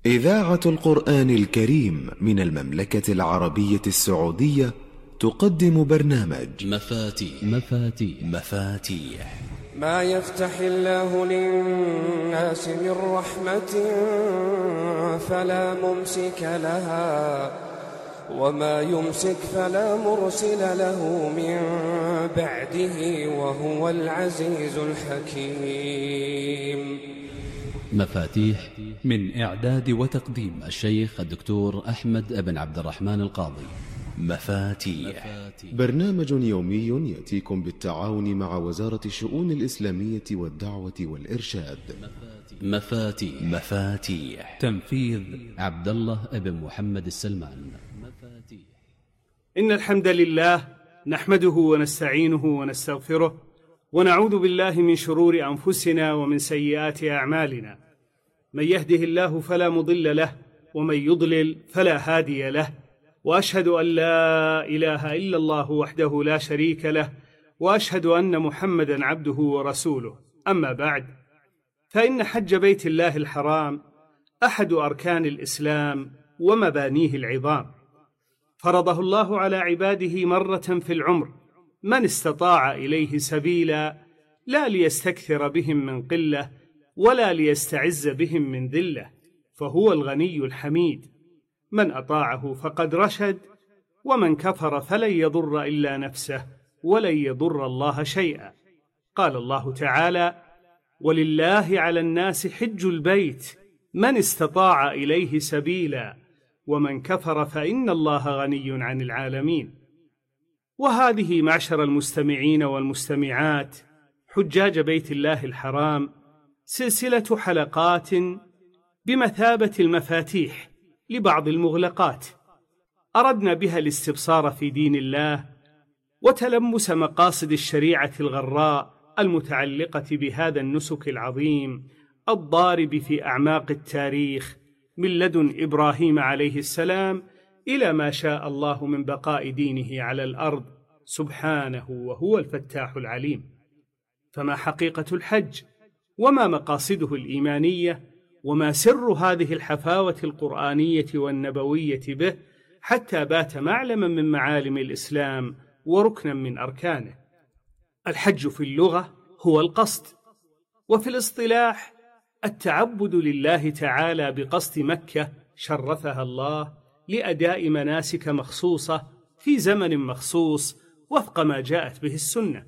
إذاعة القرآن الكريم من المملكة العربية السعودية تقدم برنامج مفاتيح. ما يفتح الله للناس من رحمة فلا ممسك لها وما يمسك فلا مرسل له من بعده وهو العزيز الحكيم. مفاتيح من إعداد وتقديم الشيخ الدكتور أحمد بن عبد الرحمن القاضي. مفاتيح برنامج يومي يأتيكم بالتعاون مع وزارة الشؤون الإسلامية والدعوة والإرشاد. مفاتيح تنفيذ عبد الله بن محمد السلمان. إن الحمد لله نحمده ونستعينه ونستغفره ونعوذ بالله من شرور أنفسنا ومن سيئات أعمالنا. من يهده الله فلا مضل له ومن يضلل فلا هادي له، وأشهد أن لا إله إلا الله وحده لا شريك له، وأشهد أن محمدًا عبده ورسوله. أما بعد، فإن حج بيت الله الحرام أحد أركان الإسلام ومبانيه العظام، فرضه الله على عباده مرة في العمر من استطاع إليه سبيلا، لا ليستكثر بهم من قلة ولا ليستعز بهم من ذلة، فهو الغني الحميد. من أطاعه فقد رشد، ومن كفر فلن يضر إلا نفسه ولن يضر الله شيئا. قال الله تعالى: ولله على الناس حج البيت من استطاع إليه سبيلا ومن كفر فإن الله غني عن العالمين. وهذه معشر المستمعين والمستمعات حجاج بيت الله الحرام سلسلة حلقات بمثابة المفاتيح لبعض المغلقات، أردنا بها الاستبصار في دين الله وتلمس مقاصد الشريعة الغراء المتعلقة بهذا النسك العظيم الضارب في أعماق التاريخ من لدن إبراهيم عليه السلام إلى ما شاء الله من بقاء دينه على الأرض سبحانه وهو الفتاح العليم. فما حقيقة الحج؟ وما مقاصده الإيمانية؟ وما سر هذه الحفاوة القرآنية والنبوية به حتى بات معلما من معالم الإسلام وركنا من أركانه؟ الحج في اللغة هو القصد، وفي الاصطلاح التعبد لله تعالى بقصد مكة شرفها الله لأداء مناسك مخصوصة في زمن مخصوص وفق ما جاءت به السنة،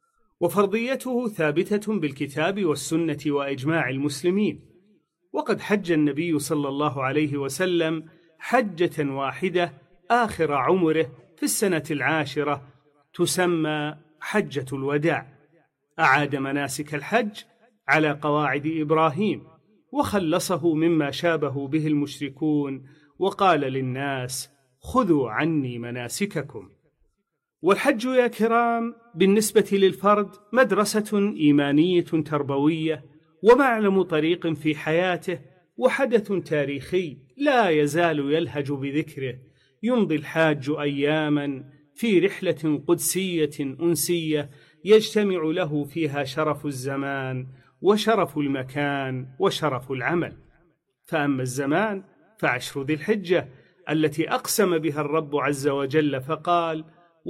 وفرضيته ثابتة بالكتاب والسنة وإجماع المسلمين. وقد حج النبي صلى الله عليه وسلم حجة واحدة آخر عمره في السنة 10 تسمى حجة الوداع، أعاد مناسك الحج على قواعد إبراهيم وخلصه مما شابه به المشركون، وقال للناس: خذوا عني مناسككم. والحج يا كرام بالنسبة للفرد مدرسة إيمانية تربوية ومعلم طريق في حياته وحدث تاريخي لا يزال يلهج بذكره. يمضي الحاج أياما في رحلة قدسية أنسية يجتمع له فيها شرف الزمان وشرف المكان وشرف العمل. فأما الزمان فعشر ذي الحجة التي أقسم بها الرب عز وجل فقال: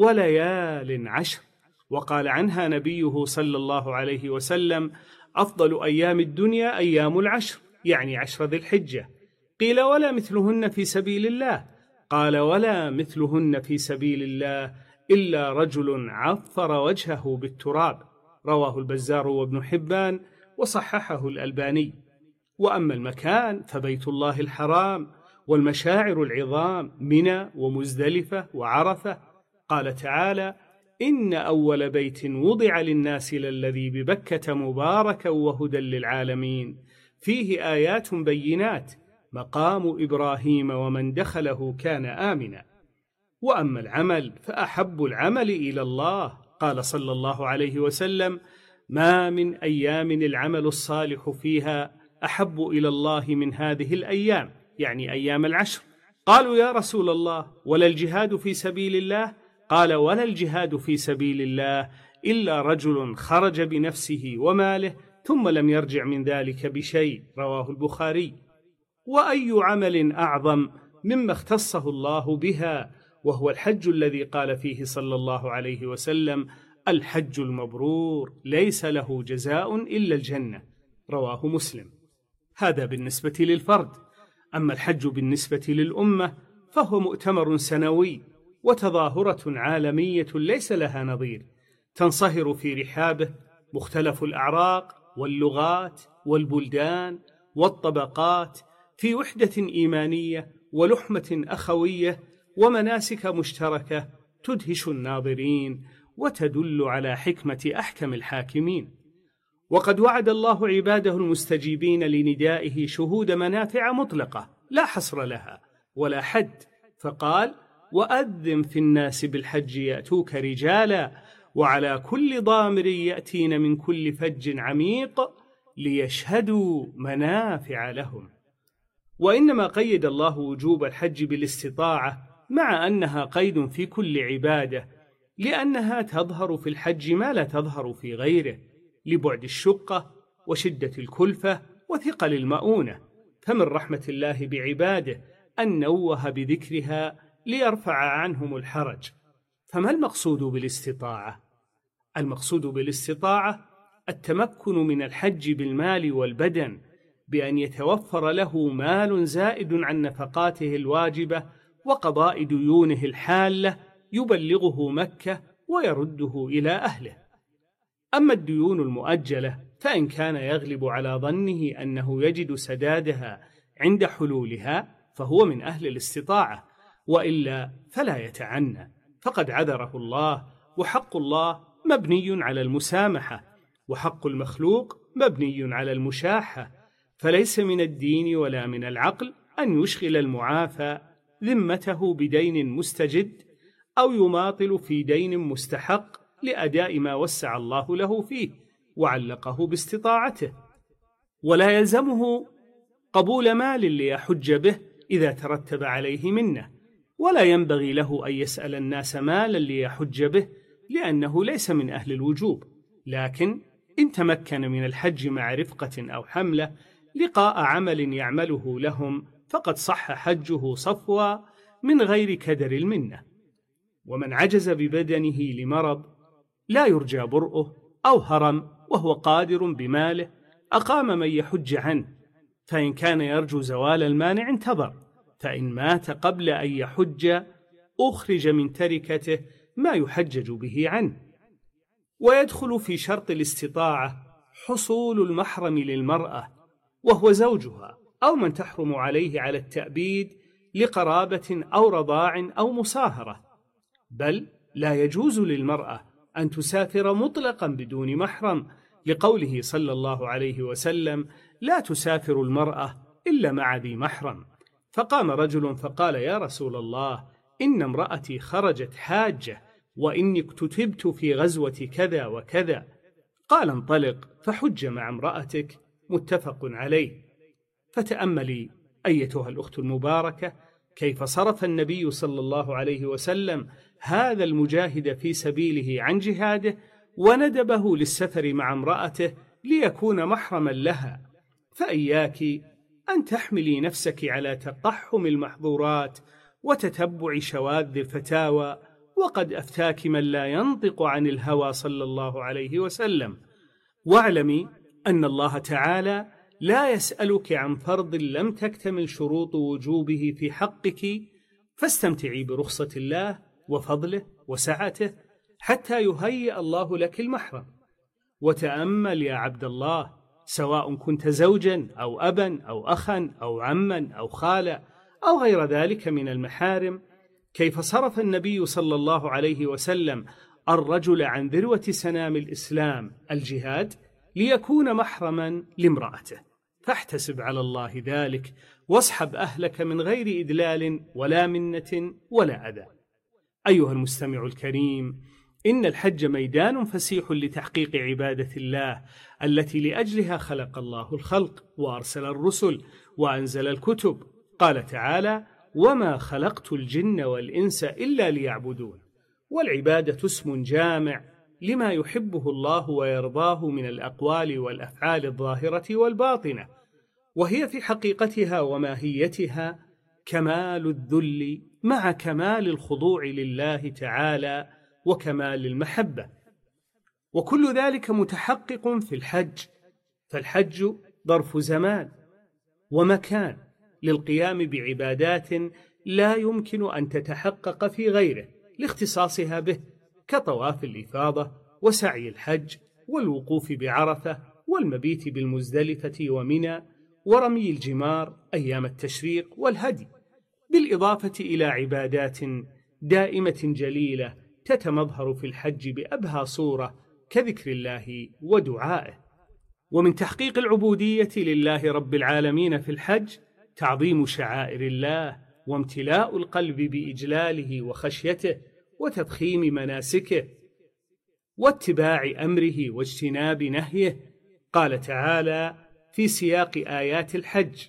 وليال عشر، وقال عنها نبيه صلى الله عليه وسلم: أفضل أيام الدنيا أيام العشر، يعني عشر ذي الحجة. قيل: ولا مثلهن في سبيل الله؟ قال: ولا مثلهن في سبيل الله إلا رجل عفر وجهه بالتراب. رواه البزار وابن حبان وصححه الألباني. وأما المكان فبيت الله الحرام والمشاعر العظام منى ومزدلفة وعرفة. قال تعالى: إن أول بيت وضع للناس للذي ببكة مباركا وهدى للعالمين فيه آيات بينات مقام إبراهيم ومن دخله كان آمنا. وأما العمل فأحب العمل إلى الله، قال صلى الله عليه وسلم: ما من أيام العمل الصالح فيها أحب إلى الله من هذه الأيام، يعني أيام العشر. قالوا: يا رسول الله، ولا الجهاد في سبيل الله؟ قال: ولا الجهاد في سبيل الله إلا رجل خرج بنفسه وماله ثم لم يرجع من ذلك بشيء. رواه البخاري. وأي عمل أعظم مما اختصه الله بها، وهو الحج الذي قال فيه صلى الله عليه وسلم: الحج المبرور ليس له جزاء إلا الجنة، رواه مسلم. هذا بالنسبة للفرد. أما الحج بالنسبة للأمة فهو مؤتمر سنوي وتظاهرة عالمية ليس لها نظير، تنصهر في رحابه مختلف الأعراق واللغات والبلدان والطبقات في وحدة إيمانية ولحمة أخوية ومناسك مشتركة تدهش الناظرين وتدل على حكمة أحكم الحاكمين. وقد وعد الله عباده المستجيبين لندائه شهود منافع مطلقة لا حصر لها ولا حد، فقال: وأذن في الناس بالحج يأتوك رجالا وعلى كل ضامر يأتين من كل فج عميق ليشهدوا منافع لهم. وإنما قيد الله وجوب الحج بالاستطاعة مع أنها قيد في كل عبادة، لأنها تظهر في الحج ما لا تظهر في غيره، لبعد الشقة وشدة الكلفة وثقل المؤونة. فمن رحمة الله بعباده أن نوه بذكرها ليرفع عنهم الحرج. فما المقصود بالاستطاعة؟ المقصود بالاستطاعة التمكن من الحج بالمال والبدن، بأن يتوفر له مال زائد عن نفقاته الواجبة وقضاء ديونه الحالة يبلغه مكة ويرده إلى أهله. أما الديون المؤجلة فإن كان يغلب على ظنه أنه يجد سدادها عند حلولها فهو من أهل الاستطاعة، وإلا فلا يتعنى، فقد عذره الله. وحق الله مبني على المسامحة، وحق المخلوق مبني على المشاحة، فليس من الدين ولا من العقل أن يشغل المعافى ذمته بدين مستجد أو يماطل في دين مستحق لأداء ما وسع الله له فيه وعلقه باستطاعته. ولا يلزمه قبول مال ليحج به إذا ترتب عليه منه، ولا ينبغي له أن يسأل الناس مالا ليحج به لأنه ليس من أهل الوجوب، لكن إن تمكن من الحج مع رفقة أو حملة لقاء عمل يعمله لهم فقد صح حجه صفوا من غير كدر المنة. ومن عجز ببدنه لمرض لا يرجى برؤه أو هرم وهو قادر بماله أقام من يحج عنه، فإن كان يرجو زوال المانع انتظر، فإن مات قبل أن يحج أخرج من تركته ما يحجج به عنه. ويدخل في شرط الاستطاعة حصول المحرم للمرأة وهو زوجها أو من تحرم عليه على التأبيد لقرابة أو رضاع أو مصاهرة، بل لا يجوز للمرأة أن تسافر مطلقا بدون محرم، لقوله صلى الله عليه وسلم: لا تسافر المرأة إلا مع ذي محرم. فقام رجل فقال: يا رسول الله، إن امرأتي خرجت حاجة وإني اكتتبت في غزوة كذا وكذا. قال: انطلق فحج مع امرأتك، متفق عليه. فتأملي أيتها الأخت المباركة كيف صرف النبي صلى الله عليه وسلم هذا المجاهد في سبيله عن جهاده وندبه للسفر مع امرأته ليكون محرما لها. فإياك أن تحملي نفسك على تقحم المحظورات وتتبع شواذ الفتاوى، وقد أفتاك من لا ينطق عن الهوى صلى الله عليه وسلم. واعلمي أن الله تعالى لا يسألك عن فرض لم تكتمل شروط وجوبه في حقك، فاستمتعي برخصة الله وفضله وسعته حتى يهيئ الله لك المحرم. وتأمل يا عبد الله، سواء كنت زوجا أو أبا أو أخا أو عما أو خالا أو غير ذلك من المحارم، كيف صرف النبي صلى الله عليه وسلم الرجل عن ذروة سنام الإسلام الجهاد ليكون محرما لامرأته. فاحتسب على الله ذلك، واصحب أهلك من غير إدلال ولا منة ولا أذى. أيها المستمع الكريم، إن الحج ميدان فسيح لتحقيق عبادة الله التي لأجلها خلق الله الخلق وأرسل الرسل وأنزل الكتب. قال تعالى: وما خلقت الجن والإنس إلا ليعبدون. والعبادة اسم جامع لما يحبه الله ويرضاه من الأقوال والأفعال الظاهرة والباطنة، وهي في حقيقتها وماهيتها كمال الذل مع كمال الخضوع لله تعالى وكمال المحبة، وكل ذلك متحقق في الحج. فالحج ظرف زمان ومكان للقيام بعبادات لا يمكن أن تتحقق في غيره لاختصاصها به، كطواف الإفاضة وسعي الحج والوقوف بعرفة والمبيت بالمزدلفة ومنى ورمي الجمار أيام التشريق والهدي، بالإضافة إلى عبادات دائمة جليلة تتمظهر في الحج بأبهى صورة كذكر الله ودعائه. ومن تحقيق العبودية لله رب العالمين في الحج تعظيم شعائر الله وامتلاء القلب بإجلاله وخشيته وتضخيم مناسكه واتباع أمره واجتناب نهيه. قال تعالى في سياق آيات الحج: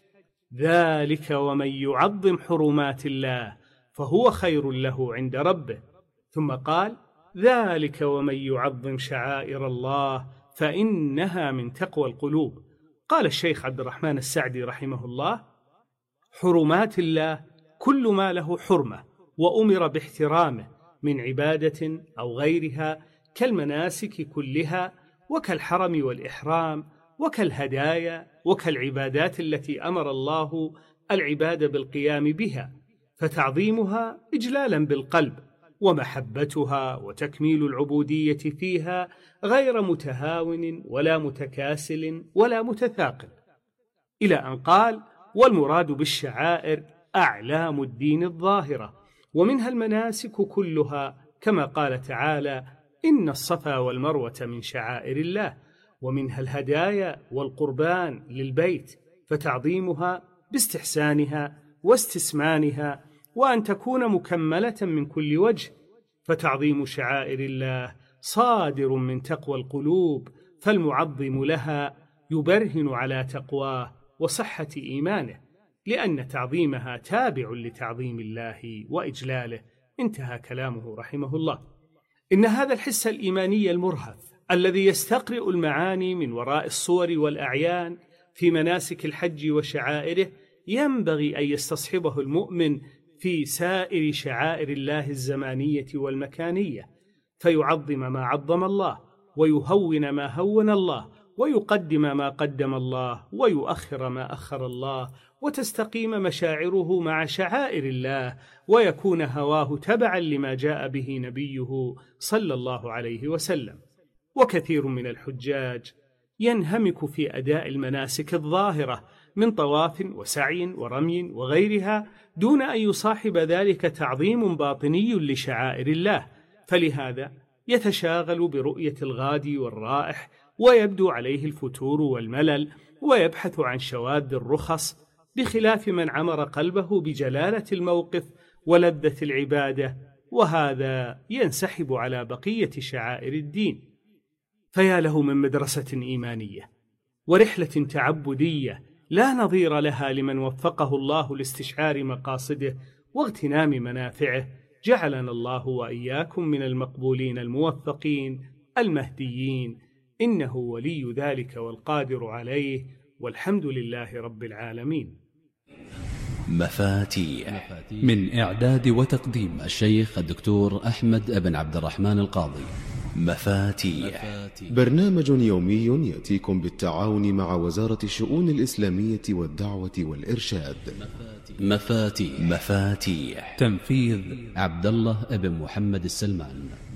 ذلك ومن يعظم حرمات الله فهو خير له عند ربه. ثم قال: ذلك ومن يعظم شعائر الله فإنها من تقوى القلوب. قال الشيخ عبد الرحمن السعدي رحمه الله: حرمات الله كل ما له حرمة وأمر باحترامه من عبادة أو غيرها، كالمناسك كلها وكالحرم والإحرام وكالهدايا وكالعبادات التي أمر الله العباد بالقيام بها، فتعظيمها إجلالا بالقلب، ومحبتها وتكميل العبودية فيها غير متهاون ولا متكاسل ولا متثاقل، إلى أن قال: والمراد بالشعائر أعلام الدين الظاهرة، ومنها المناسك كلها، كما قال تعالى: إن الصفا والمروة من شعائر الله، ومنها الهدايا والقربان للبيت، فتعظيمها باستحسانها واستسمانها وأن تكون مكملة من كل وجه. فتعظيم شعائر الله صادر من تقوى القلوب، فالمعظم لها يبرهن على تقواه وصحة إيمانه، لأن تعظيمها تابع لتعظيم الله وإجلاله. انتهى كلامه رحمه الله. إن هذا الحس الإيماني المرهف الذي يستقرئ المعاني من وراء الصور والأعيان في مناسك الحج وشعائره ينبغي أن يستصحبه المؤمن في سائر شعائر الله الزمانية والمكانية، فيعظم ما عظم الله، ويهون ما هون الله، ويقدم ما قدم الله، ويؤخر ما أخر الله، وتستقيم مشاعره مع شعائر الله، ويكون هواه تبعا لما جاء به نبيه صلى الله عليه وسلم. وكثير من الحجاج ينهمك في أداء المناسك الظاهرة من طواف وسعي ورمي وغيرها دون أن يصاحب ذلك تعظيم باطني لشعائر الله، فلهذا يتشاغل برؤية الغادي والرائح، ويبدو عليه الفتور والملل، ويبحث عن شواذ الرخص، بخلاف من عمر قلبه بجلالة الموقف ولذة العبادة، وهذا ينسحب على بقية شعائر الدين. فيا له من مدرسة إيمانية ورحلة تعبدية لا نظير لها لمن وفقه الله لاستشعار مقاصده واغتنام منافعه. جعلنا الله وإياكم من المقبولين الموفقين المهديين، إنه ولي ذلك والقادر عليه، والحمد لله رب العالمين. مفاتيح من إعداد وتقديم الشيخ الدكتور أحمد بن عبد الرحمن القاضي. مفاتيح برنامج يومي يأتيكم بالتعاون مع وزارة الشؤون الإسلامية والدعوة والإرشاد. مفاتيح مفاتيح تنفيذ عبد الله بن محمد السلمان.